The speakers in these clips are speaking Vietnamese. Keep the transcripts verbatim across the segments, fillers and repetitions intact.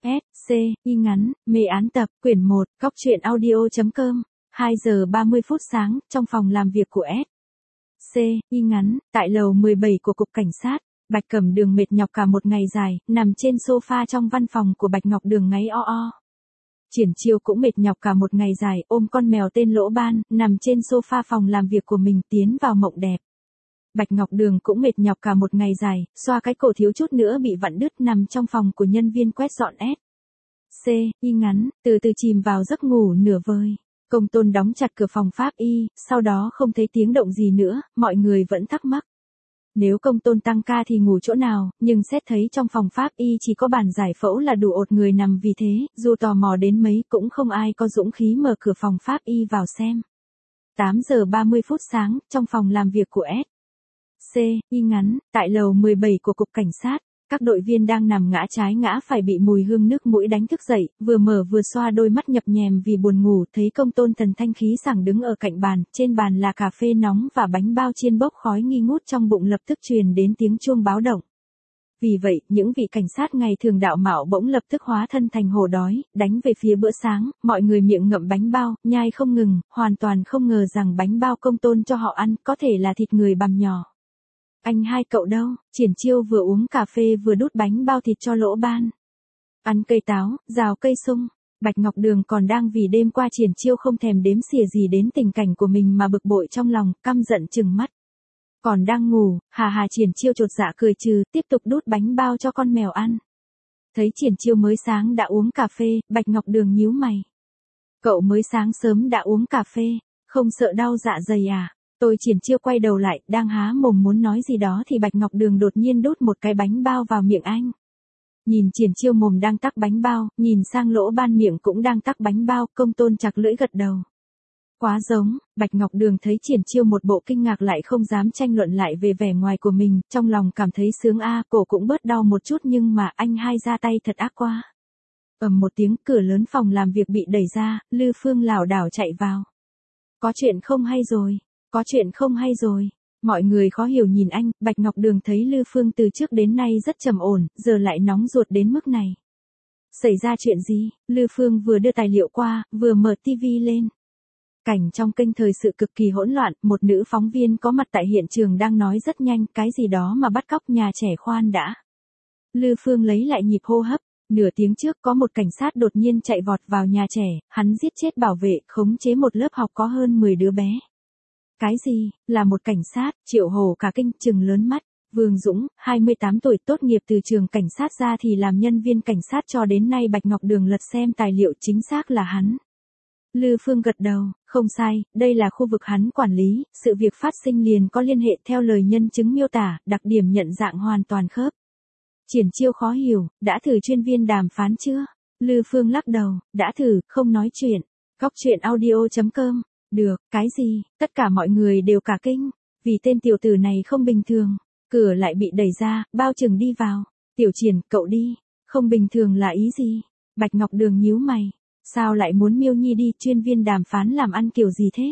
S, C, Y ngắn, mê án tập, quyển một, góc truyện audio.com, hai giờ ba mươi phút sáng, trong phòng làm việc của S. C, Y ngắn, tại lầu mười bảy của Cục Cảnh sát, Bạch Cẩm Đường mệt nhọc cả một ngày dài, nằm trên sofa trong văn phòng của Bạch Ngọc Đường ngáy o o. Triển Chiêu cũng mệt nhọc cả một ngày dài, ôm con mèo tên Lỗ Ban, nằm trên sofa phòng làm việc của mình tiến vào mộng đẹp. Bạch Ngọc Đường cũng mệt nhọc cả một ngày dài, xoa cái cổ thiếu chút nữa bị vặn đứt nằm trong phòng của nhân viên quét dọn S. C, Y ngắn, từ từ chìm vào giấc ngủ nửa vời. Công Tôn đóng chặt cửa phòng pháp y, sau đó không thấy tiếng động gì nữa, mọi người vẫn thắc mắc. Nếu Công Tôn tăng ca thì ngủ chỗ nào, nhưng xét thấy trong phòng pháp y chỉ có bàn giải phẫu là đủ ột người nằm, vì thế, dù tò mò đến mấy cũng không ai có dũng khí mở cửa phòng pháp y vào xem. tám giờ ba mươi phút sáng, trong phòng làm việc của S. C, Y ngắn, tại lầu mười bảy của Cục Cảnh sát, các đội viên đang nằm ngã trái ngã phải bị mùi hương nước mũi đánh thức dậy, vừa mở vừa xoa đôi mắt nhập nhèm vì buồn ngủ, thấy Công Tôn thần thanh khí sảng đứng ở cạnh bàn, trên bàn là cà phê nóng và bánh bao chiên bốc khói nghi ngút, trong bụng lập tức truyền đến tiếng chuông báo động. Vì vậy, những vị cảnh sát ngày thường đạo mạo bỗng lập tức hóa thân thành hổ đói, đánh về phía bữa sáng, mọi người miệng ngậm bánh bao, nhai không ngừng, hoàn toàn không ngờ rằng bánh bao Công Tôn cho họ ăn có thể là thịt người bằm nhỏ. Anh hai cậu đâu? Triển Chiêu vừa uống cà phê vừa đút bánh bao thịt cho Lỗ Ban. Ăn cây táo, rào cây sung. Bạch Ngọc Đường còn đang vì đêm qua Triển Chiêu không thèm đếm xỉa gì đến tình cảnh của mình mà bực bội trong lòng, căm giận trừng mắt. Còn đang ngủ, hà hà Triển Chiêu chột dạ cười trừ, tiếp tục đút bánh bao cho con mèo ăn. Thấy Triển Chiêu mới sáng đã uống cà phê, Bạch Ngọc Đường nhíu mày. Cậu mới sáng sớm đã uống cà phê, không sợ đau dạ dày à? Tôi Triển Chiêu quay đầu lại, đang há mồm muốn nói gì đó thì Bạch Ngọc Đường đột nhiên đút một cái bánh bao vào miệng anh. Nhìn Triển Chiêu mồm đang tắc bánh bao, nhìn sang Lỗ Ban miệng cũng đang tắc bánh bao, Công Tôn chặt lưỡi gật đầu. Quá giống. Bạch Ngọc Đường thấy Triển Chiêu một bộ kinh ngạc lại không dám tranh luận lại về vẻ ngoài của mình, trong lòng cảm thấy sướng a, cổ cũng bớt đau một chút, nhưng mà anh hai ra tay thật ác quá. Ầm một tiếng, cửa lớn phòng làm việc bị đẩy ra, Lư Phương lảo đảo chạy vào. Có chuyện không hay rồi. Có chuyện không hay rồi. Mọi người khó hiểu nhìn anh, Bạch Ngọc Đường thấy Lư Phương từ trước đến nay rất trầm ổn, giờ lại nóng ruột đến mức này. Xảy ra chuyện gì? Lư Phương vừa đưa tài liệu qua, vừa mở tivi lên. Cảnh trong kênh thời sự cực kỳ hỗn loạn, một nữ phóng viên có mặt tại hiện trường đang nói rất nhanh, cái gì đó mà bắt cóc nhà trẻ, khoan đã. Lư Phương lấy lại nhịp hô hấp. Nửa tiếng trước có một cảnh sát đột nhiên chạy vọt vào nhà trẻ, hắn giết chết bảo vệ, khống chế một lớp học có hơn mười đứa bé. Cái gì? Là một cảnh sát? Triệu Hổ cả kinh, trừng lớn mắt. Vương Dũng, hai mươi tám tuổi, tốt nghiệp từ trường cảnh sát ra thì làm nhân viên cảnh sát cho đến nay. Bạch Ngọc Đường lật xem tài liệu, chính xác là hắn. Lư Phương gật đầu, không sai, đây là khu vực hắn quản lý, sự việc phát sinh liền có liên hệ theo lời nhân chứng miêu tả, đặc điểm nhận dạng hoàn toàn khớp. Triển Chiêu khó hiểu, đã thử chuyên viên đàm phán chưa? Lư Phương lắc đầu, đã thử, không nói chuyện. Góc truyện audio.com. Được, cái gì? Tất cả mọi người đều cả kinh, vì tên tiểu tử này không bình thường. Cửa lại bị đẩy ra, Bao Trừng đi vào. Tiểu Triển, cậu đi. Không bình thường là ý gì? Bạch Ngọc Đường nhíu mày. Sao lại muốn Miêu Nhi đi, chuyên viên đàm phán làm ăn kiểu gì thế?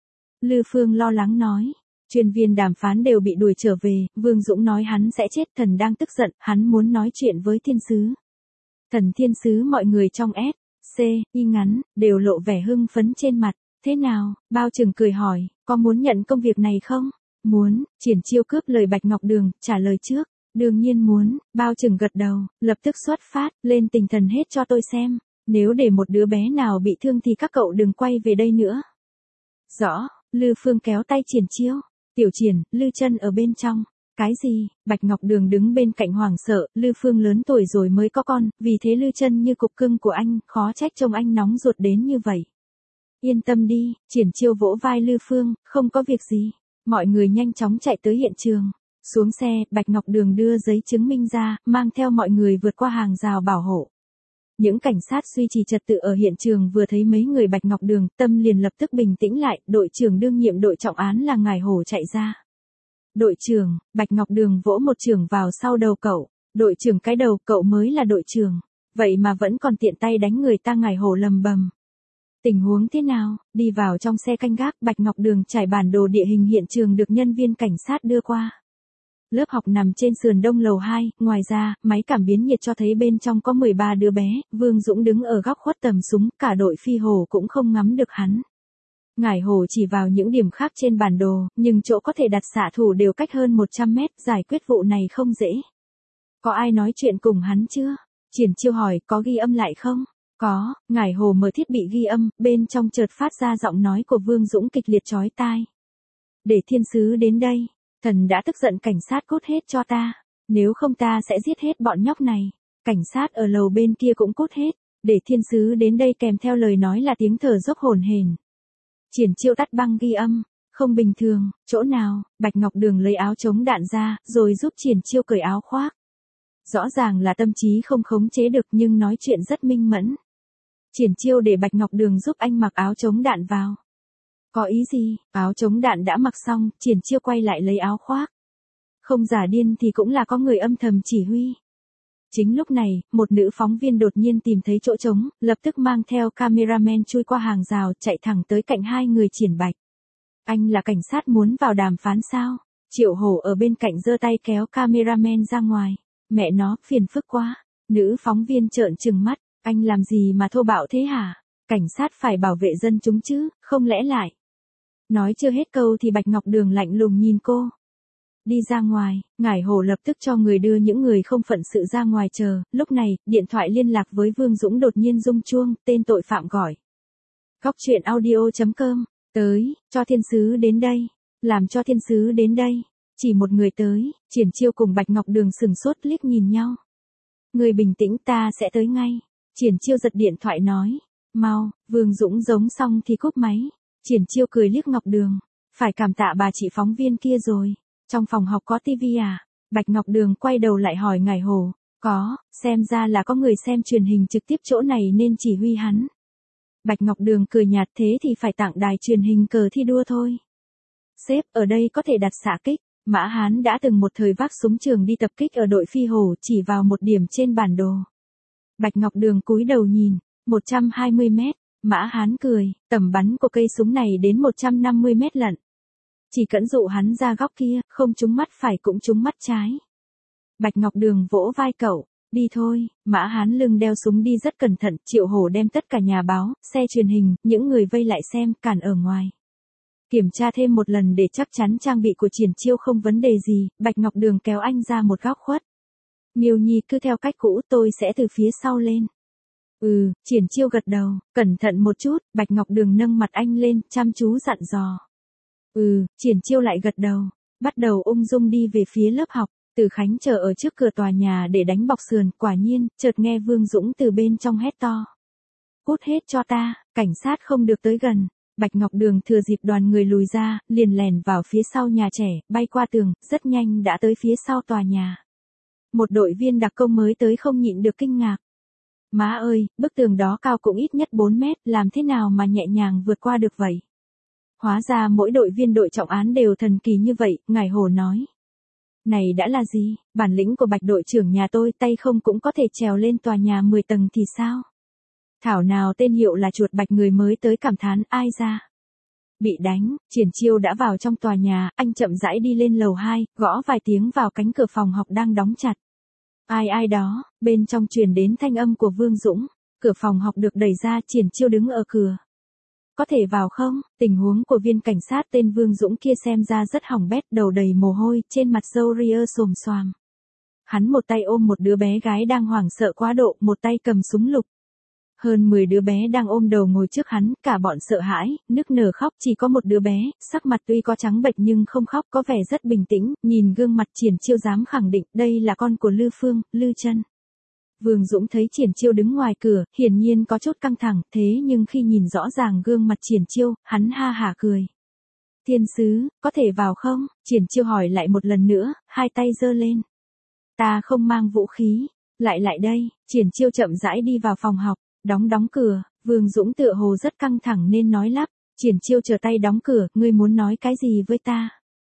Lư Phương lo lắng nói. Chuyên viên đàm phán đều bị đuổi trở về, Vương Dũng nói hắn sẽ chết, thần đang tức giận, hắn muốn nói chuyện với thiên sứ. Thần thiên sứ. Mọi người trong S. C, Y ngắn, đều lộ vẻ hưng phấn trên mặt. Thế nào? Bao Trừng cười hỏi, có muốn nhận công việc này không? Muốn. Triển Chiêu cướp lời Bạch Ngọc Đường, trả lời trước. Đương nhiên muốn. Bao Trừng gật đầu, lập tức xuất phát, lên tinh thần hết cho tôi xem. Nếu để một đứa bé nào bị thương thì các cậu đừng quay về đây nữa. Rõ. Lư Phương kéo tay Triển Chiêu. Tiểu Triển, Lư Chân ở bên trong. Cái gì? Bạch Ngọc Đường đứng bên cạnh hoảng sợ, Lư Phương lớn tuổi rồi mới có con, vì thế Lư Chân như cục cưng của anh, khó trách trông anh nóng ruột đến như vậy. Yên tâm đi. Triển Chiêu vỗ vai Lư Phương, không có việc gì. Mọi người nhanh chóng chạy tới hiện trường. Xuống xe, Bạch Ngọc Đường đưa giấy chứng minh ra, mang theo mọi người vượt qua hàng rào bảo hộ. Những cảnh sát duy trì trật tự ở hiện trường vừa thấy mấy người Bạch Ngọc Đường, tâm liền lập tức bình tĩnh lại, đội trưởng đương nhiệm đội trọng án là ngài Hổ chạy ra. Đội trưởng. Bạch Ngọc Đường vỗ một chưởng vào sau đầu cậu. Đội trưởng cái đầu, cậu mới là đội trưởng. Vậy mà vẫn còn tiện tay đánh người ta, ngài Hổ lầm bầm. Tình huống thế nào? Đi vào trong xe canh gác, Bạch Ngọc Đường trải bản đồ địa hình hiện trường được nhân viên cảnh sát đưa qua. Lớp học nằm trên sườn đông lầu hai, ngoài ra, máy cảm biến nhiệt cho thấy bên trong có mười ba đứa bé, Vương Dũng đứng ở góc khuất tầm súng, cả đội phi hồ cũng không ngắm được hắn. Ngải Hồ chỉ vào những điểm khác trên bản đồ, nhưng chỗ có thể đặt xạ thủ đều cách hơn một trăm mét, giải quyết vụ này không dễ. Có ai nói chuyện cùng hắn chưa? Triển Chiêu hỏi, có ghi âm lại không? Có, Ngải Hồ mở thiết bị ghi âm, bên trong chợt phát ra giọng nói của Vương Dũng kịch liệt chói tai. Để thiên sứ đến đây, thần đã tức giận, cảnh sát cốt hết cho ta, nếu không ta sẽ giết hết bọn nhóc này. Cảnh sát ở lầu bên kia cũng cốt hết, để thiên sứ đến đây, kèm theo lời nói là tiếng thở dốc hổn hển. Triển Chiêu tắt băng ghi âm, không bình thường, chỗ nào? Bạch Ngọc Đường lấy áo chống đạn ra, rồi giúp Triển Chiêu cởi áo khoác. Rõ ràng là tâm trí không khống chế được nhưng nói chuyện rất minh mẫn. Triển Chiêu để Bạch Ngọc Đường giúp anh mặc áo chống đạn vào. Có ý gì? Áo chống đạn đã mặc xong, Triển Chiêu quay lại lấy áo khoác. Không giả điên thì cũng là có người âm thầm chỉ huy. Chính lúc này, một nữ phóng viên đột nhiên tìm thấy chỗ trống, lập tức mang theo cameraman chui qua hàng rào, chạy thẳng tới cạnh hai người Triển Bạch. Anh là cảnh sát muốn vào đàm phán sao? Triệu Hổ ở bên cạnh giơ tay kéo cameraman ra ngoài. Mẹ nó, phiền phức quá. Nữ phóng viên trợn trừng mắt, anh làm gì mà thô bạo thế hả? Cảnh sát phải bảo vệ dân chúng chứ, không lẽ lại. Nói chưa hết câu thì Bạch Ngọc Đường lạnh lùng nhìn cô. Đi ra ngoài, Ngải Hồ lập tức cho người đưa những người không phận sự ra ngoài chờ, lúc này, điện thoại liên lạc với Vương Dũng đột nhiên rung chuông, tên tội phạm gọi. Góc truyện audio chấm com, tới, cho thiên sứ đến đây, làm cho thiên sứ đến đây, chỉ một người tới, Triển Chiêu cùng Bạch Ngọc Đường sừng sốt liếc nhìn nhau. Người bình tĩnh, ta sẽ tới ngay, Triển Chiêu giật điện thoại nói, mau, Vương Dũng giống xong thì cúp máy, Triển Chiêu cười liếc Ngọc Đường, phải cảm tạ bà chị phóng viên kia rồi. Trong phòng học có tivi à? Bạch Ngọc Đường quay đầu lại hỏi Ngải Hồ. Có, xem ra là có người xem truyền hình trực tiếp chỗ này nên chỉ huy hắn. Bạch Ngọc Đường cười nhạt, thế thì phải tặng đài truyền hình cờ thi đua thôi. Sếp, ở đây có thể đặt xạ kích. Mã Hán đã từng một thời vác súng trường đi tập kích ở đội phi hồ, chỉ vào một điểm trên bản đồ. Bạch Ngọc Đường cúi đầu nhìn, một trăm hai mươi mét. Mã Hán cười, tầm bắn của cây súng này đến một trăm năm mươi mét lận. Chỉ cẩn dụ hắn ra góc kia, không trúng mắt phải cũng trúng mắt trái. Bạch Ngọc Đường vỗ vai cậu, đi thôi. Mã Hán lưng đeo súng đi rất cẩn thận, Triệu Hổ đem tất cả nhà báo, xe truyền hình, những người vây lại xem, cản ở ngoài. Kiểm tra thêm một lần để chắc chắn trang bị của Triển Chiêu không vấn đề gì, Bạch Ngọc Đường kéo anh ra một góc khuất. Miêu Nhi cứ theo cách cũ, tôi sẽ từ phía sau lên. Ừ, Triển Chiêu gật đầu, cẩn thận một chút, Bạch Ngọc Đường nâng mặt anh lên, chăm chú dặn dò. Ừ, Triển Chiêu lại gật đầu, bắt đầu ung dung đi về phía lớp học, Từ Khánh chờ ở trước cửa tòa nhà để đánh bọc sườn, quả nhiên, chợt nghe Vương Dũng từ bên trong hét to. Cút hết cho ta, cảnh sát không được tới gần. Bạch Ngọc Đường thừa dịp đoàn người lùi ra, liền lèn vào phía sau nhà trẻ, bay qua tường, rất nhanh đã tới phía sau tòa nhà. Một đội viên đặc công mới tới không nhịn được kinh ngạc. Má ơi, bức tường đó cao cũng ít nhất bốn mét, làm thế nào mà nhẹ nhàng vượt qua được vậy? Hóa ra mỗi đội viên đội trọng án đều thần kỳ như vậy, Ngải Hồ nói. Này đã là gì, bản lĩnh của Bạch đội trưởng nhà tôi tay không cũng có thể trèo lên tòa nhà mười tầng thì sao? Thảo nào tên hiệu là chuột Bạch người mới tới cảm thán, ai ra? Bị đánh, Triển Chiêu đã vào trong tòa nhà, anh chậm rãi đi lên lầu hai, gõ vài tiếng vào cánh cửa phòng học đang đóng chặt. Ai ai đó, bên trong truyền đến thanh âm của Vương Dũng, cửa phòng học được đẩy ra, Triển Chiêu đứng ở cửa. Có thể vào không? Tình huống của viên cảnh sát tên Vương Dũng kia xem ra rất hỏng bét, đầu đầy mồ hôi, trên mặt râu ria xồm xoàm. Hắn một tay ôm một đứa bé gái đang hoảng sợ quá độ, một tay cầm súng lục. Hơn mười đứa bé đang ôm đầu ngồi trước hắn, cả bọn sợ hãi, nức nở khóc, chỉ có một đứa bé, sắc mặt tuy có trắng bệch nhưng không khóc, có vẻ rất bình tĩnh, nhìn gương mặt Triển Chiêu dám khẳng định đây là con của Lư Phương, Lư Chân. Vương Dũng thấy Triển Chiêu đứng ngoài cửa, hiển nhiên có chút căng thẳng, thế nhưng khi nhìn rõ ràng gương mặt Triển Chiêu, hắn ha hả cười. Thiên sứ, có thể vào không? Triển Chiêu hỏi lại một lần nữa, hai tay giơ lên. Ta không mang vũ khí, lại lại đây, Triển Chiêu chậm rãi đi vào phòng học, đóng đóng cửa, Vương Dũng tựa hồ rất căng thẳng nên nói lắp, Triển Chiêu chờ tay đóng cửa, ngươi muốn nói cái gì với ta?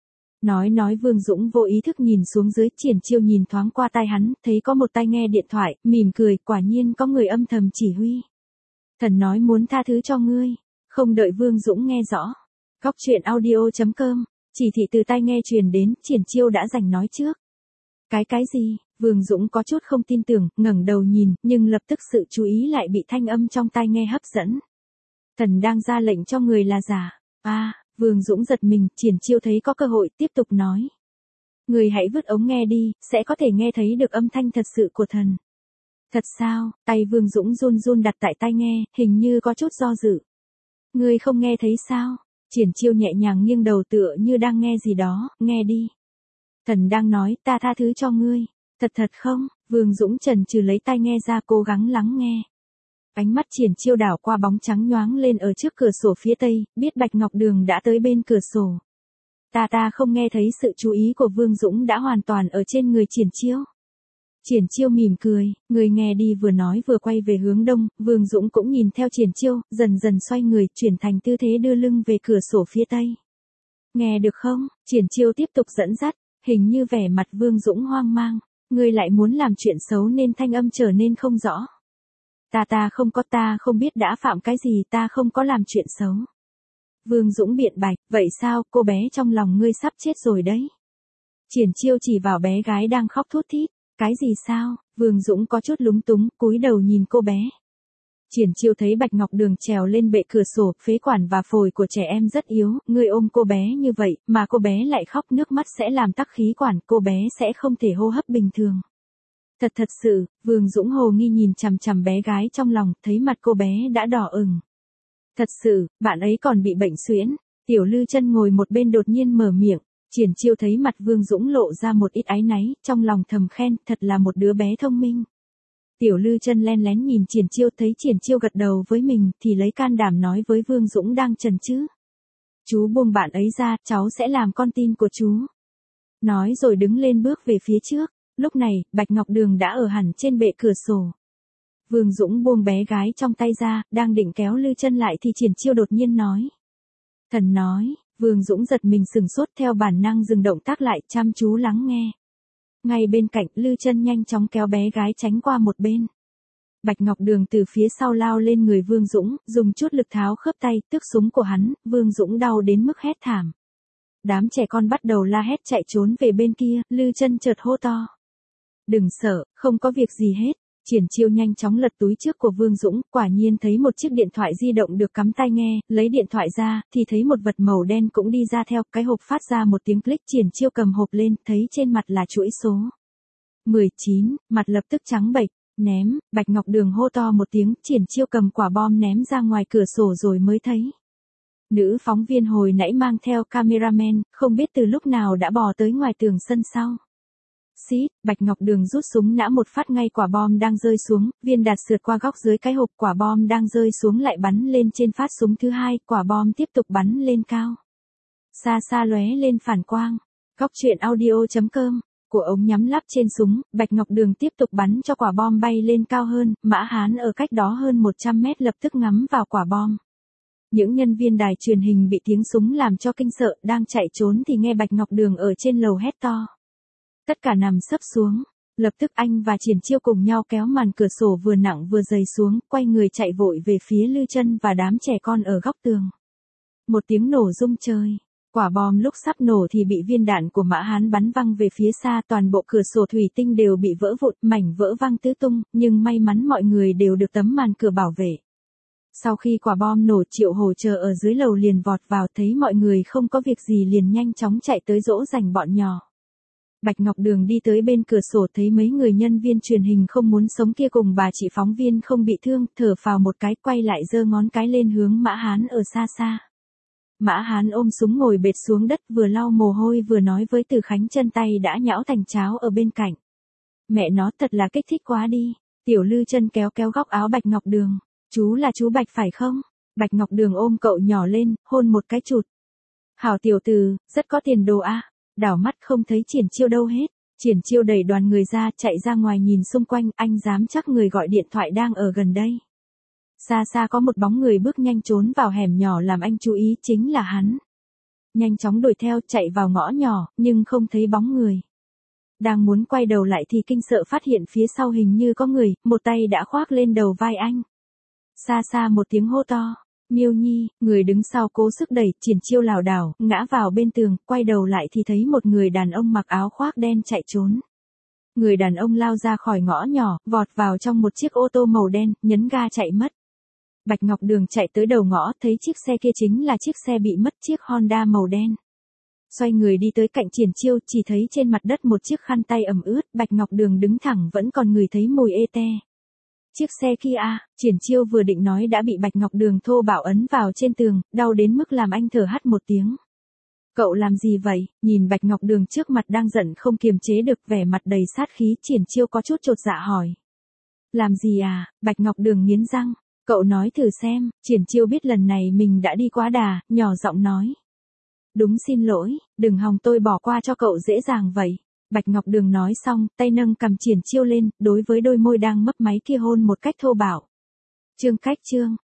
Nói nói Vương Dũng vô ý thức nhìn xuống dưới, Triển Chiêu nhìn thoáng qua tai hắn, thấy có một tai nghe điện thoại, mỉm cười, quả nhiên có người âm thầm chỉ huy. Thần nói muốn tha thứ cho ngươi, không đợi Vương Dũng nghe rõ. Góc truyện audio chấm com Chỉ thị từ tai nghe truyền đến, Triển Chiêu đã giành nói trước. Cái cái gì? Vương Dũng có chút không tin tưởng, ngẩng đầu nhìn, nhưng lập tức sự chú ý lại bị thanh âm trong tai nghe hấp dẫn. Thần đang ra lệnh cho người là giả. A, à, Vương Dũng giật mình, Triển Chiêu thấy có cơ hội, tiếp tục nói. Người hãy vứt ống nghe đi, sẽ có thể nghe thấy được âm thanh thật sự của thần. Thật sao? Tay Vương Dũng run run đặt tại tai nghe, hình như có chút do dự. Ngươi không nghe thấy sao? Triển Chiêu nhẹ nhàng nghiêng đầu tựa như đang nghe gì đó, nghe đi. Thần đang nói, ta tha thứ cho ngươi. Thật thật không? Vương Dũng chần chừ lấy tai nghe ra cố gắng lắng nghe. Ánh mắt Triển Chiêu đảo qua bóng trắng nhoáng lên ở trước cửa sổ phía tây, biết Bạch Ngọc Đường đã tới bên cửa sổ. Ta ta không nghe thấy sự chú ý của Vương Dũng đã hoàn toàn ở trên người Triển Chiêu. Triển Chiêu mỉm cười, người nghe đi vừa nói vừa quay về hướng đông, Vương Dũng cũng nhìn theo Triển Chiêu, dần dần xoay người, chuyển thành tư thế đưa lưng về cửa sổ phía tây. Nghe được không? Triển Chiêu tiếp tục dẫn dắt, hình như vẻ mặt Vương Dũng hoang mang, ngươi lại muốn làm chuyện xấu nên thanh âm trở nên không rõ. Ta ta không có, ta không biết đã phạm cái gì, ta không có làm chuyện xấu. Vương Dũng biện bạch, vậy sao, cô bé trong lòng ngươi sắp chết rồi đấy. Triển Chiêu chỉ vào bé gái đang khóc thút thít. Cái gì sao? Vương Dũng có chút lúng túng, cúi đầu nhìn cô bé. Triển Chiêu thấy Bạch Ngọc Đường trèo lên bệ cửa sổ, phế quản và phổi của trẻ em rất yếu, ngươi ôm cô bé như vậy, mà cô bé lại khóc, nước mắt sẽ làm tắc khí quản, cô bé sẽ không thể hô hấp bình thường. Thật thật sự, Vương Dũng hồ nghi nhìn chằm chằm bé gái trong lòng, thấy mặt cô bé đã đỏ ửng. Thật sự, bạn ấy còn bị bệnh suyễn. Tiểu Lư Chân ngồi một bên đột nhiên mở miệng. Triển Chiêu thấy mặt Vương Dũng lộ ra một ít áy náy, trong lòng thầm khen, thật là một đứa bé thông minh. Tiểu Lư Chân len lén nhìn Triển Chiêu, thấy Triển Chiêu gật đầu với mình, thì lấy can đảm nói với Vương Dũng đang chần chừ. Chú buông bạn ấy ra, cháu sẽ làm con tin của chú. Nói rồi đứng lên bước về phía trước, lúc này, Bạch Ngọc Đường đã ở hẳn trên bệ cửa sổ. Vương Dũng buông bé gái trong tay ra, đang định kéo Lư Chân lại thì Triển Chiêu đột nhiên nói. Thần nói. Vương Dũng giật mình sừng sốt, theo bản năng dừng động tác lại, chăm chú lắng nghe. Ngay bên cạnh, Lư Chân nhanh chóng kéo bé gái tránh qua một bên. Bạch Ngọc Đường từ phía sau lao lên người Vương Dũng, dùng chút lực tháo khớp tay, tước súng của hắn, Vương Dũng đau đến mức hét thảm. Đám trẻ con bắt đầu la hét chạy trốn về bên kia, Lư Chân chợt hô to. Đừng sợ, không có việc gì hết. Triển Chiêu nhanh chóng lật túi trước của Vương Dũng, quả nhiên thấy một chiếc điện thoại di động được cắm tai nghe, lấy điện thoại ra, thì thấy một vật màu đen cũng đi ra theo, cái hộp phát ra một tiếng click, Triển Chiêu cầm hộp lên, thấy trên mặt là chuỗi số. mười chín, mặt lập tức trắng bệch, ném, Bạch Ngọc Đường hô to một tiếng, Triển Chiêu cầm quả bom ném ra ngoài cửa sổ rồi mới thấy. Nữ phóng viên hồi nãy mang theo cameraman, không biết từ lúc nào đã bò tới ngoài tường sân sau. Xít, Bạch Ngọc Đường rút súng nã một phát ngay quả bom đang rơi xuống, viên đạn sượt qua góc dưới cái hộp, quả bom đang rơi xuống lại bắn lên trên phát súng thứ hai, quả bom tiếp tục bắn lên cao. Xa xa lóe lên phản quang. Góc truyện audio chấm com, của ống nhắm lắp trên súng, Bạch Ngọc Đường tiếp tục bắn cho quả bom bay lên cao hơn, Mã Hán ở cách đó hơn một trăm mét lập tức ngắm vào quả bom. Những nhân viên đài truyền hình bị tiếng súng làm cho kinh sợ, đang chạy trốn thì nghe Bạch Ngọc Đường ở trên lầu hét to. Tất cả nằm sấp xuống, lập tức anh và Triển Chiêu cùng nhau kéo màn cửa sổ vừa nặng vừa dày xuống, quay người chạy vội về phía Lư Chân và đám trẻ con ở góc tường. Một tiếng nổ rung trời, quả bom lúc sắp nổ thì bị viên đạn của Mã Hán bắn văng về phía xa, toàn bộ cửa sổ thủy tinh đều bị vỡ vụn, mảnh vỡ văng tứ tung, nhưng may mắn mọi người đều được tấm màn cửa bảo vệ. Sau khi quả bom nổ, Triệu Hồ chờ ở dưới lầu liền vọt vào, thấy mọi người không có việc gì liền nhanh chóng chạy tới dỗ dành bọn nhỏ. Bạch Ngọc Đường đi tới bên cửa sổ thấy mấy người nhân viên truyền hình không muốn sống kia cùng bà chị phóng viên không bị thương, thở phào một cái, quay lại giơ ngón cái lên hướng Mã Hán ở xa xa. Mã Hán ôm súng ngồi bệt xuống đất, vừa lau mồ hôi vừa nói với Từ Khánh, chân tay đã nhão thành cháo ở bên cạnh. Mẹ nó thật là kích thích quá đi. Tiểu Lư Chân kéo kéo góc áo Bạch Ngọc Đường. Chú là chú Bạch phải không? Bạch Ngọc Đường ôm cậu nhỏ lên, hôn một cái chụt. Hảo tiểu tử, rất có tiền đồ a. À. Đảo mắt không thấy Triển Chiêu đâu hết. Triển Chiêu đẩy đoàn người ra, chạy ra ngoài nhìn xung quanh, anh dám chắc người gọi điện thoại đang ở gần đây. Xa xa có một bóng người bước nhanh trốn vào hẻm nhỏ làm anh chú ý, chính là hắn. Nhanh chóng đuổi theo, chạy vào ngõ nhỏ, nhưng không thấy bóng người. Đang muốn quay đầu lại thì kinh sợ phát hiện phía sau hình như có người, một tay đã khoác lên đầu vai anh. Xa xa một tiếng hô to, Miêu Nhi, người đứng sau cố sức đẩy, Triển Chiêu lảo đảo, ngã vào bên tường, quay đầu lại thì thấy một người đàn ông mặc áo khoác đen chạy trốn. Người đàn ông lao ra khỏi ngõ nhỏ, vọt vào trong một chiếc ô tô màu đen, nhấn ga chạy mất. Bạch Ngọc Đường chạy tới đầu ngõ, thấy chiếc xe kia chính là chiếc xe bị mất, chiếc Honda màu đen. Xoay người đi tới cạnh Triển Chiêu, chỉ thấy trên mặt đất một chiếc khăn tay ẩm ướt, Bạch Ngọc Đường đứng thẳng vẫn còn ngửi thấy mùi ê te. Chiếc xe Kia, Triển Chiêu vừa định nói đã bị Bạch Ngọc Đường thô bạo ấn vào trên tường, đau đến mức làm anh thở hắt một tiếng. Cậu làm gì vậy? Nhìn Bạch Ngọc Đường trước mặt đang giận không kiềm chế được, vẻ mặt đầy sát khí, Triển Chiêu có chút chột dạ hỏi. Làm gì à? Bạch Ngọc Đường nghiến răng. Cậu nói thử xem. Triển Chiêu biết lần này mình đã đi quá đà, nhỏ giọng nói. Đúng, xin lỗi, đừng hòng tôi bỏ qua cho cậu dễ dàng vậy. Bạch Ngọc Đường nói xong, tay nâng cầm Triển Chiêu lên, đối với đôi môi đang mấp máy kia hôn một cách thô bạo. Chương cách chương.